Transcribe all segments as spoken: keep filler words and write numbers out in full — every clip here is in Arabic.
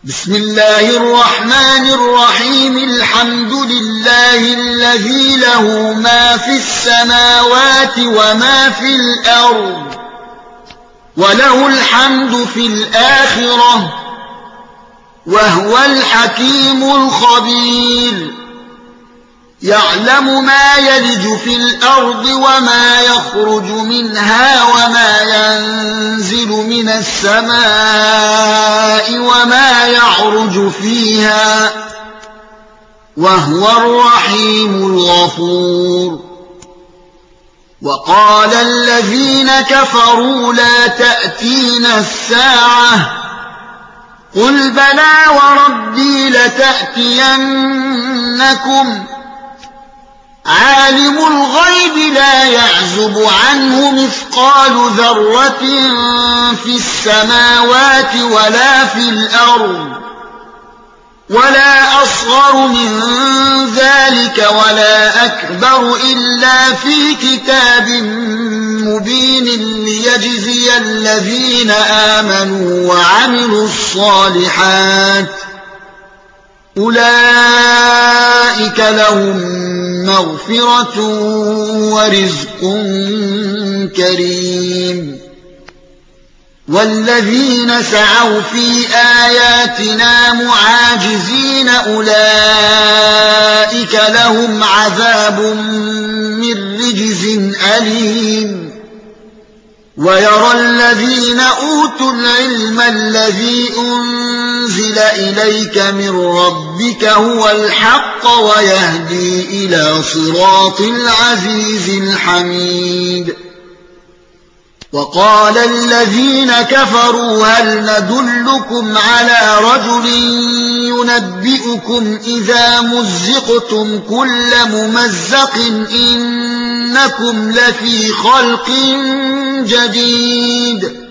بسم الله الرحمن الرحيم الحمد لله الذي له ما في السماوات وما في الأرض وله الحمد في الآخرة وهو الحكيم الخبير يعلم ما يلج في الأرض وما يخرج منها وما ينزل من السماء وما يعرج فيها وهو الرحيم الغفور وقال الذين كفروا لا تأتينا الساعة قل بلى وربي لتأتينكم عالم الغيب لا يعزب عنه مثقال ذرة في السماوات ولا في الأرض ولا أصغر من ذلك ولا أكبر إلا في كتاب مبين ليجزي الذين آمنوا وعملوا الصالحات أولئك لهم مغفرة ورزق كريم والذين سعوا في آياتنا معاجزين أولئك لهم عذاب من رجز أليم ويرى الذين أوتوا العلم الذي أنزل إليك من ربك هو الحق ويهدي إلى صراط العزيز الحميد وقال الذين كفروا هل ندلكم على رجل ينبئكم إذا مزقتم كل ممزق إنكم لفي خلق جديد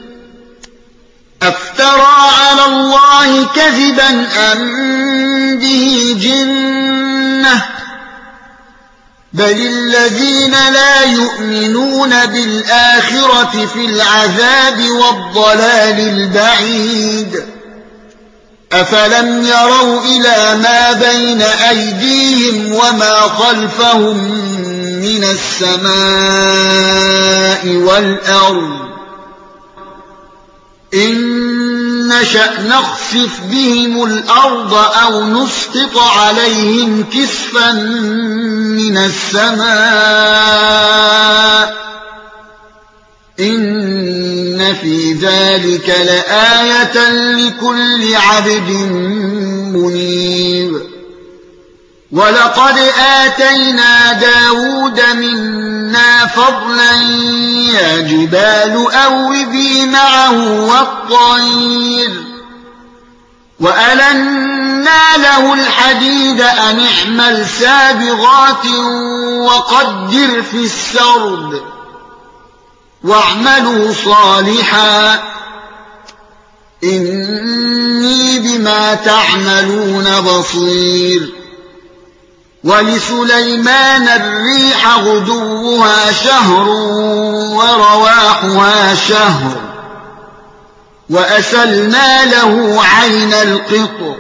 أفترى على الله كذبا أم به جنة بل الذين لا يؤمنون بالآخرة في العذاب والضلال البعيد أفلم يروا إلى ما بين أيديهم وما خلفهم من السماء والأرض إن نشأ نخسف بهم الأرض أو نسقط عليهم كسفا من السماء إن في ذلك لآية لكل عبد منيب ولقد آتينا داود منا فضلا يا جبال أوبي معه والطير وألنا له الحديد أن اعمل سابغات وقدر في السرد واعملوا صالحا إني بما تعملون بصير ولسليمان الريح غدوها شهر ورواحها شهر وأسلنا له عين القطر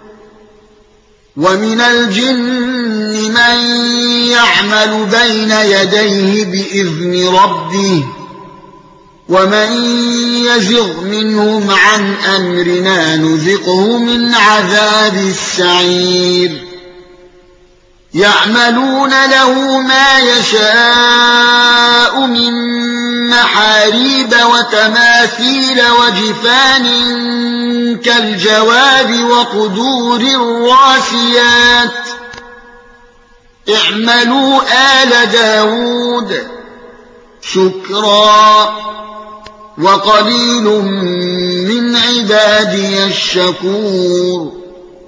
ومن الجن من يعمل بين يديه بإذن ربه ومن يزغ منهم عن أمرنا نذقه من عذاب السعير يعملون له ما يشاء من محاريب وتماثيل وجفان كالجواب وقدور الراسيات اعملوا آل داود شكرا وقليل من عبادي الشكور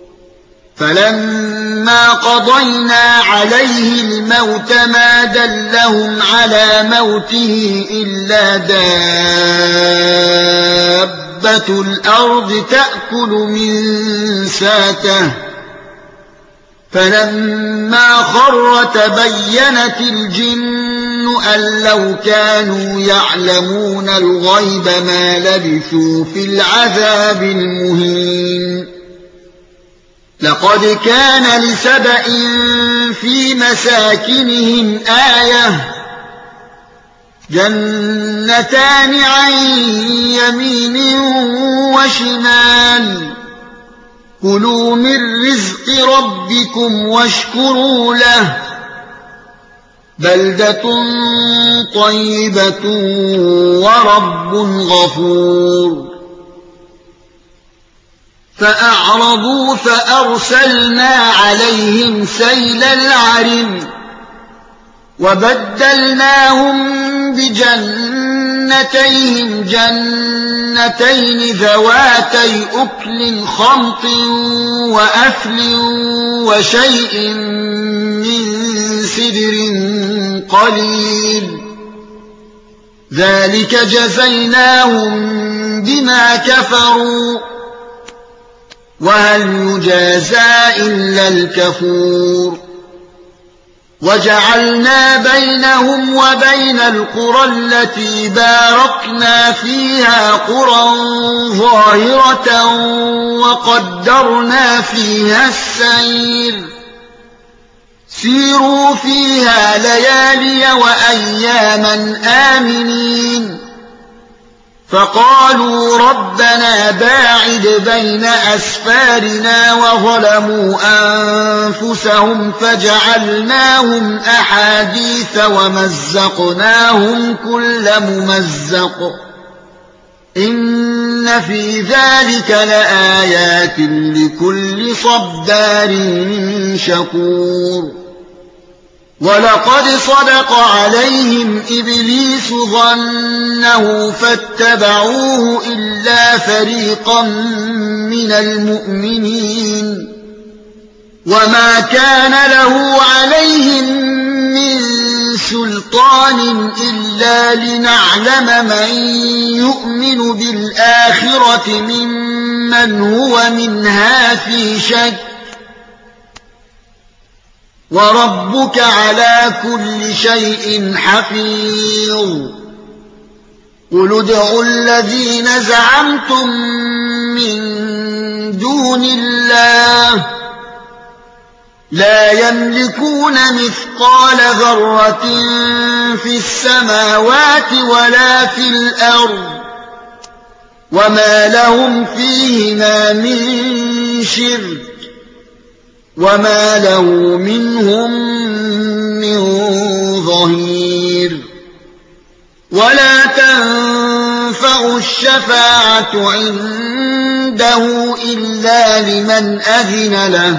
فلما قضينا عليه الموت ما دلهم على موته إلا دابة الأرض تأكل من ساته فلما خر تبينت الجن أن لو كانوا يعلمون الغيب ما لبثوا في العذاب المهين لقد كان لسبإ في مساكنهم آية جنتان عن يمين وشمال كلوا من رزق ربكم واشكروا له بلدة طيبة ورب غفور فأعرضوا فأرسلنا عليهم سيل العرم وبدلناهم بجنتيهم جنتين ذواتي أكل خمط وأثل وشيء من سدر قليل ذلك جزيناهم بما كفروا وهل يجازى إلا الكفور وجعلنا بينهم وبين القرى التي باركنا فيها قرى ظاهرة وقدرنا فيها السير سيروا فيها ليالي وأياما آمنين فقالوا ربنا باعد بين أسفارنا وظلموا أنفسهم فجعلناهم أحاديث ومزقناهم كل ممزق إن في ذلك لآيات لكل صبار شكور ولقد صدق عليهم إبليس ظنه فاتبعوه إلا فريقا من المؤمنين وما كان له عليهم من سلطان إلا لنعلم من يؤمن بالآخرة ممن هو منها في شك وربك على كل شيء حفيظ قل ادعوا الذين زعمتم من دون الله لا يملكون مثقال ذرة في السماوات ولا في الأرض وما لهم فيهما من شرك وما له منهم من ظهير ولا تنفع الشفاعة عنده إلا لمن أذن له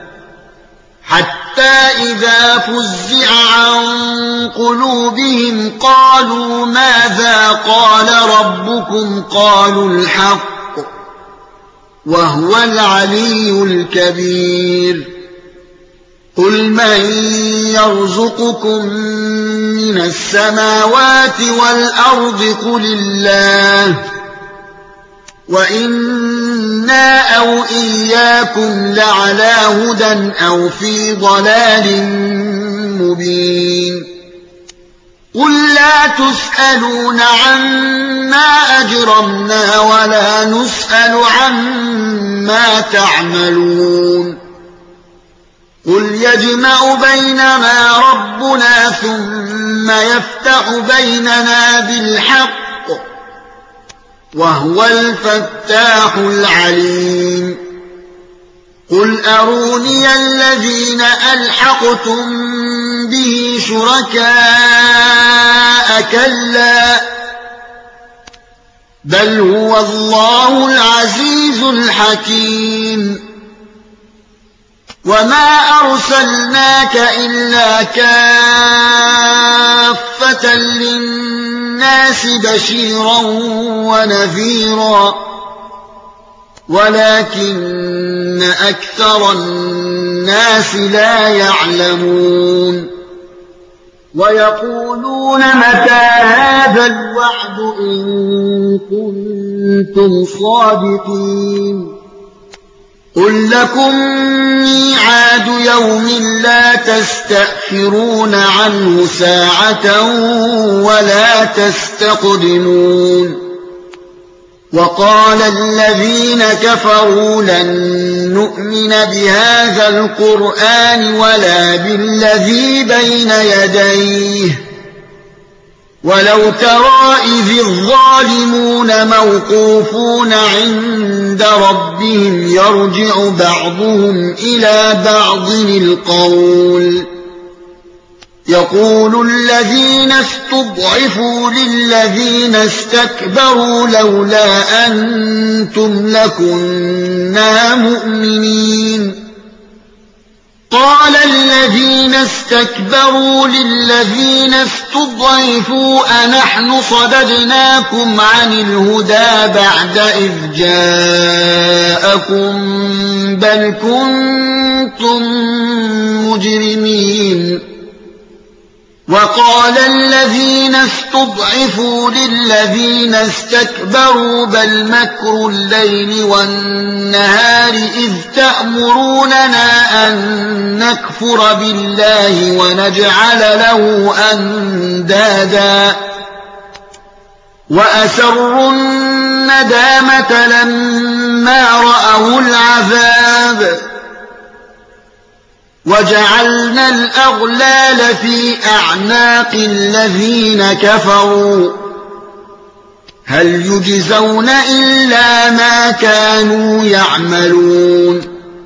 حتى إذا فزع عن قلوبهم قالوا ماذا قال ربكم قالوا الحق وهو العلي الكبير قل من يرزقكم من السماوات والأرض قل الله وإنا أو إياكم لعلى هدى أو في ضلال مبين قل لا تسألون عما أجرمنا ولا نسأل عما تعملون قل يجمع بيننا ربنا ثم يفتح بيننا بالحق وهو الفتاح العليم قل أروني الذين ألحقتم به شركاء كلا بل هو الله العزيز الحكيم وما أرسلناك إلا كافة للناس بشيرا ونذيرا ولكن أكثر الناس لا يعلمون ويقولون متى هذا الوعد إن كنتم صادقين قل لكم ميعاد يوم لا تستأخرون عنه ساعة ولا تستقدمون وقال الذين كفروا لن نؤمن بهذا القرآن ولا بالذي بين يديه ولو ترى إذ الظالمون موقوفون عند ربهم يرجع بعضهم إلى بعض القول يقول الذين استضعفوا للذين استكبروا لولا أنتم لكنا مؤمنين قال الذين استكبروا للذين استضعفوا أنحن صددناكم عن الهدى بعد إذ جاءكم بل كنتم مجرمين وقال الذين استضعفوا للذين استكبروا بل مكر الليل والنهار إذ تأمروننا أن نكفر بالله ونجعل له أندادا وأسروا الندامة لما رأوا العذاب وجعلنا الأغلال في أعناق الذين كفروا هل يجزون إلا ما كانوا يعملون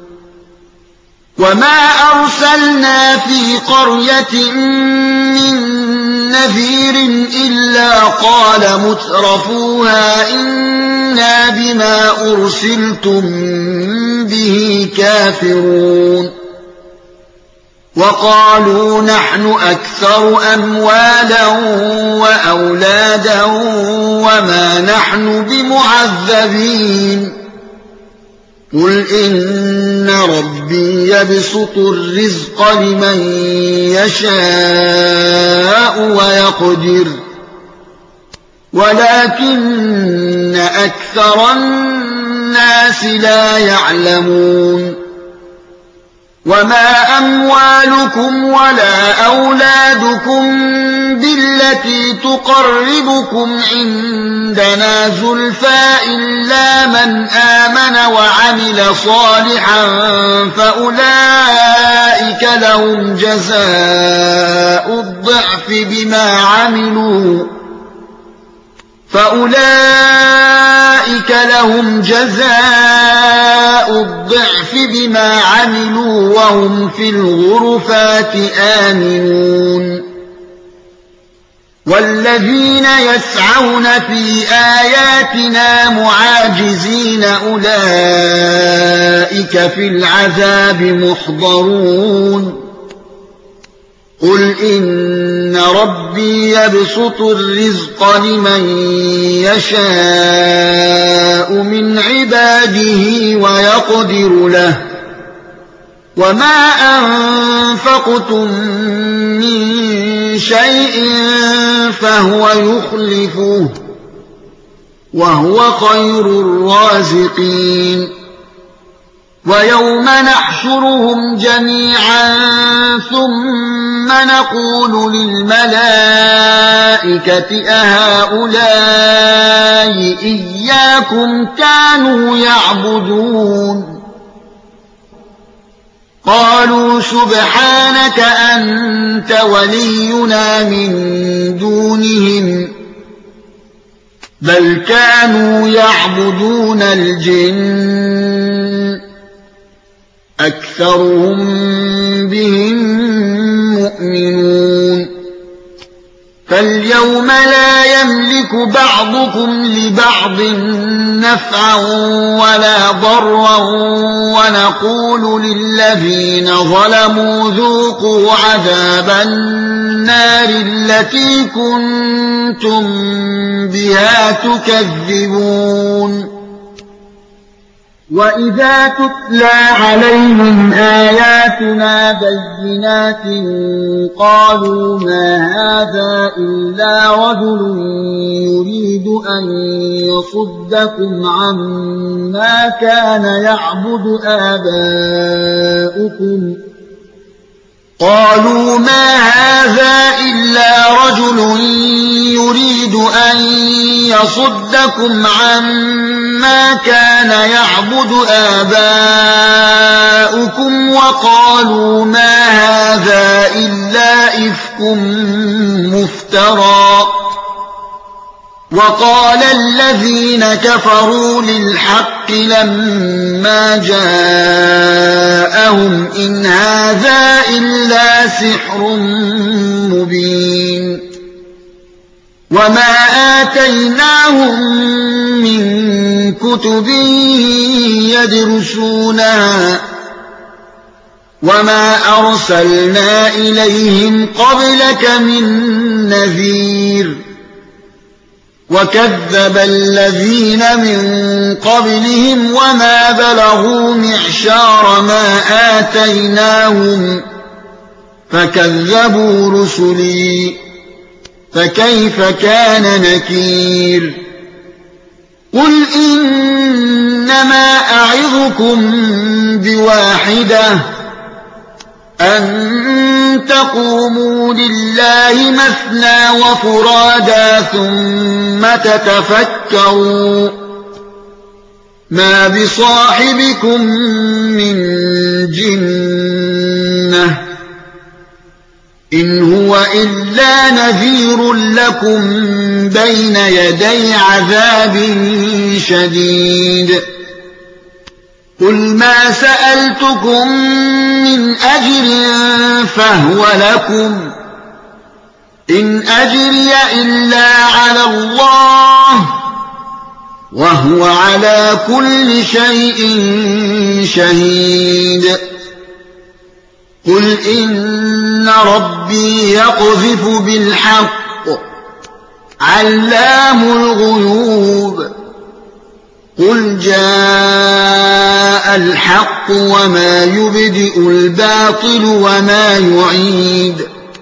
وما أرسلنا في قرية من نذير إلا قال مترفوها إنا بما أرسلتم به كافرون وقالوا نحن أكثر أموالا وأولادا وما نحن بمعذبين قل إن ربي يبسط الرزق لمن يشاء ويقدر ولكن أكثر الناس لا يعلمون وما أموالكم ولا أولادكم بالتي تقربكم عندنا زلفى إلا من آمن وعمل صالحا فأولئك لهم جزاء الضعف بما عملوا فأولئك لهم جزاء الضعف بما عملوا وهم في الغرفات آمنون والذين يسعون في آياتنا معاجزين أولئك في العذاب محضرون قل إن ربي يبسط الرزق لمن يشاء من عباده ويقدر له وما أنفقتم من شيء فهو يخلفه وهو خير الرازقين ويوم نحشرهم جميعا ثم نقول للملائكة أهؤلاء إياكم كانوا يعبدون قالوا سبحانك أنت ولينا من دونهم بل كانوا يعبدون الجن أكثرهم بهم مؤمنون فاليوم لا يملك بعضكم لبعض نفعا ولا ضرا ونقول للذين ظلموا ذوقوا عذاب النار التي كنتم بها تكذبون وإذا تتلى عليهم آياتنا بينات قالوا ما هذا إلا رجل يريد أن يصدكم عما كان يعبد آباؤكم قالوا ما هذا إلا رجل يريد أن يصدكم عما كان يعبد آباؤكم وقالوا ما هذا إلا إفك مفترى وقال الذين كفروا للحق لما جاءهم إن هذا إلا سحر مبين وما آتيناهم من كتب يدرسونها وما أرسلنا إليهم قبلك من نذير وكذب الذين من قبلهم وما بلغوا معشار ما آتيناهم فكذبوا رسلي فكيف كان نكير قل إنما أعظكم بواحدة أن تقوموا لله مثنى وفرادا ثم تتفكروا ما بصاحبكم من جنة إن هو إلا نذير لكم بين يدي عذاب شديد قل ما سألتكم من أجر فهو لكم إن أجري إلا على الله وهو على كل شيء شهيد قل إن ربي يقذف بالحق علام الغيوب قل جاء الحق وما يبدئ الباطل وما يعيد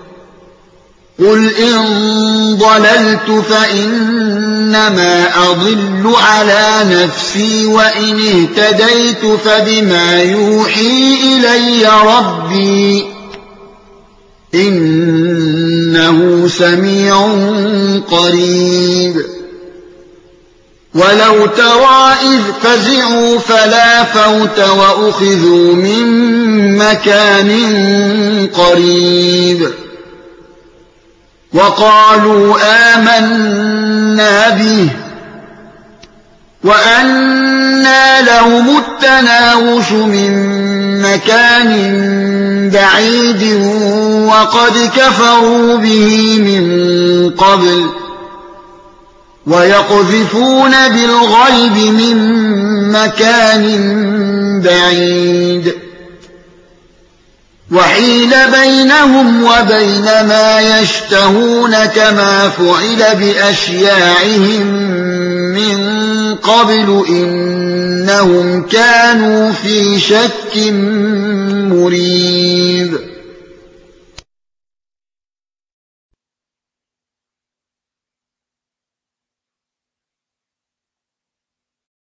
قل إن ضللت فإنما أضل على نفسي وإن اهتديت فبما يوحي إلي ربي إنه سميع قريب ولو ترى إذ فزعوا فلا فوت وأخذوا من مكان قريب وقالوا آمنا به وأنى لهم التناوش من مكان بعيد وقد كفروا به من قبل ويقذفون بالغيب من مكان بعيد وحيل بينهم وبين ما يشتهون كما فعل بأشياعهم من قبل إنهم كانوا في شك مريب